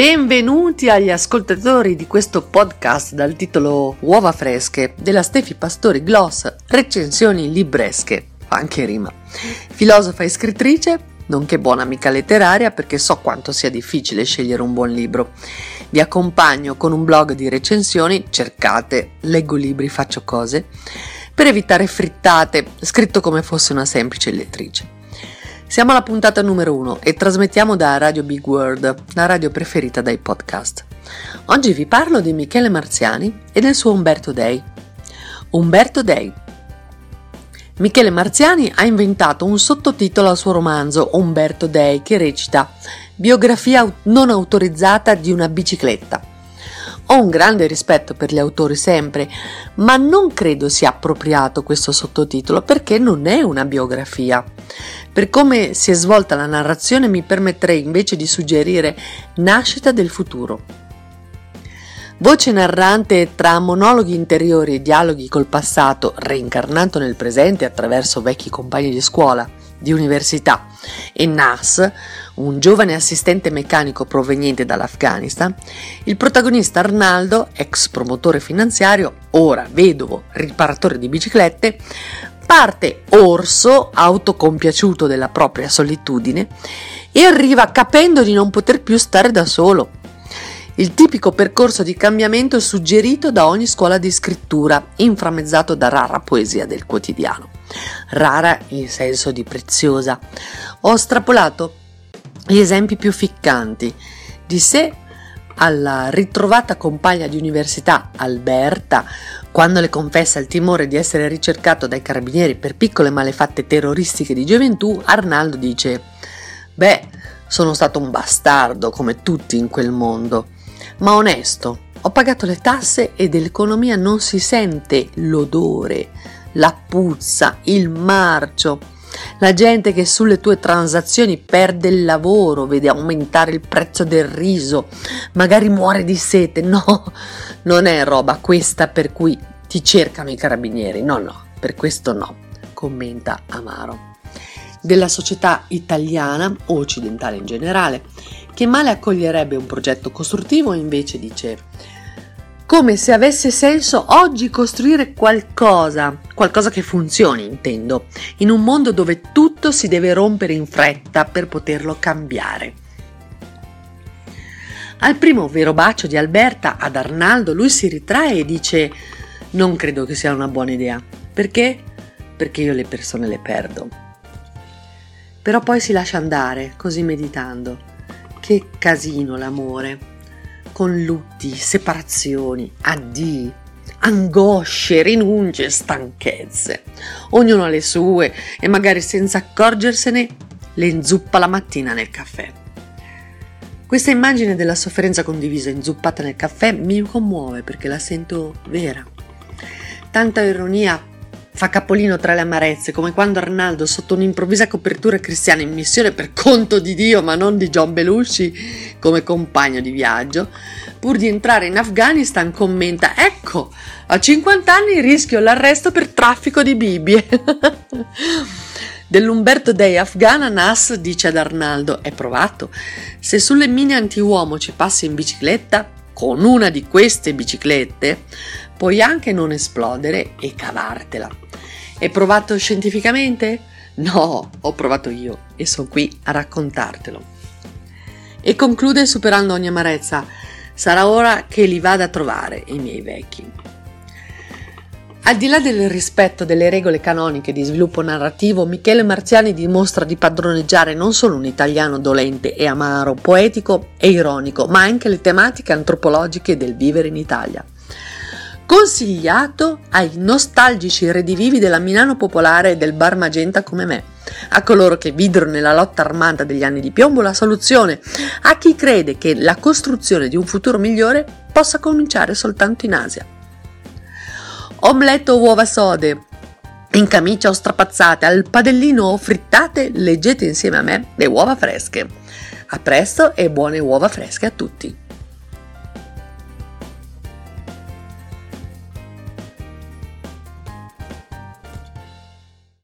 Benvenuti agli ascoltatori di questo podcast dal titolo Uova fresche della Stefi Pastori Gloss, recensioni libresche, fa anche rima. Filosofa e scrittrice, nonché buona amica letteraria perché so quanto sia difficile scegliere un buon libro. Vi accompagno con un blog di recensioni, cercate, leggo libri, faccio cose, per evitare frittate, scritto come fosse una semplice lettrice. Siamo alla puntata numero 1 e trasmettiamo da Radio Big World, la radio preferita dai podcast. Oggi vi parlo di Michele Marziani e del suo Umberto Dei. Umberto Dei. Michele Marziani ha inventato un sottotitolo al suo romanzo Umberto Dei che recita Biografia non autorizzata di una bicicletta. Ho un grande rispetto per gli autori sempre, ma non credo sia appropriato questo sottotitolo perché non è una biografia. Per come si è svolta la narrazione mi permetterei invece di suggerire Nascita del futuro. Voce narrante tra monologhi interiori e dialoghi col passato, reincarnato nel presente attraverso vecchi compagni di scuola, di università, e Nas, un giovane assistente meccanico proveniente dall'Afghanistan, il protagonista Arnaldo, ex promotore finanziario, ora vedovo, riparatore di biciclette, parte orso, autocompiaciuto della propria solitudine, e arriva capendo di non poter più stare da solo. Il tipico percorso di cambiamento suggerito da ogni scuola di scrittura, inframmezzato da rara poesia del quotidiano. Rara in senso di preziosa. Ho strapolato gli esempi più ficcanti di sé alla ritrovata compagna di università Alberta, quando le confessa il timore di essere ricercato dai carabinieri per piccole malefatte terroristiche di gioventù. Arnaldo dice: sono stato un bastardo come tutti in quel mondo, ma onesto, ho pagato le tasse e dell'economia non si sente l'odore, la puzza, il marcio. La gente che sulle tue transazioni perde il lavoro, vede aumentare il prezzo del riso, magari muore di sete. No, non è roba questa per cui ti cercano i carabinieri. No, per questo no, commenta amaro. Della società italiana o occidentale in generale, che male accoglierebbe un progetto costruttivo, invece dice: come se avesse senso oggi costruire qualcosa che funzioni, intendo, in un mondo dove tutto si deve rompere in fretta per poterlo cambiare. Al primo vero bacio di Alberta ad Arnaldo, lui si ritrae e dice: non credo che sia una buona idea. Perché? Perché io le persone le perdo. Però poi si lascia andare, così meditando. Che casino l'amore. Con lutti, separazioni, addii, angosce, rinunce, stanchezze. Ognuno ha le sue e magari senza accorgersene le inzuppa la mattina nel caffè. Questa immagine della sofferenza condivisa inzuppata nel caffè mi commuove perché la sento vera. Tanta ironia fa capolino tra le amarezze, come quando Arnaldo, sotto un'improvvisa copertura cristiana in missione per conto di Dio ma non di John Belushi come compagno di viaggio, pur di entrare in Afghanistan commenta: ecco, a 50 anni rischio l'arresto per traffico di Bibbie. Dell'Umberto Dei afghana, Nas dice ad Arnaldo: è provato, se sulle mine anti-uomo ci passi in bicicletta, con una di queste biciclette puoi anche non esplodere e cavartela. È provato scientificamente? No, ho provato io e sono qui a raccontartelo. E conclude superando ogni amarezza: sarà ora che li vada a trovare i miei vecchi. Al di là del rispetto delle regole canoniche di sviluppo narrativo, Michele Marziani dimostra di padroneggiare non solo un italiano dolente e amaro, poetico e ironico, ma anche le tematiche antropologiche del vivere in Italia. Consigliato ai nostalgici redivivi della Milano popolare e del bar Magenta come me, a coloro che videro nella lotta armata degli anni di piombo la soluzione, a chi crede che la costruzione di un futuro migliore possa cominciare soltanto in Asia. Omelette o uova sode, in camicia o strapazzate, al padellino o frittate, leggete insieme a me le uova fresche. A presto e buone uova fresche a tutti!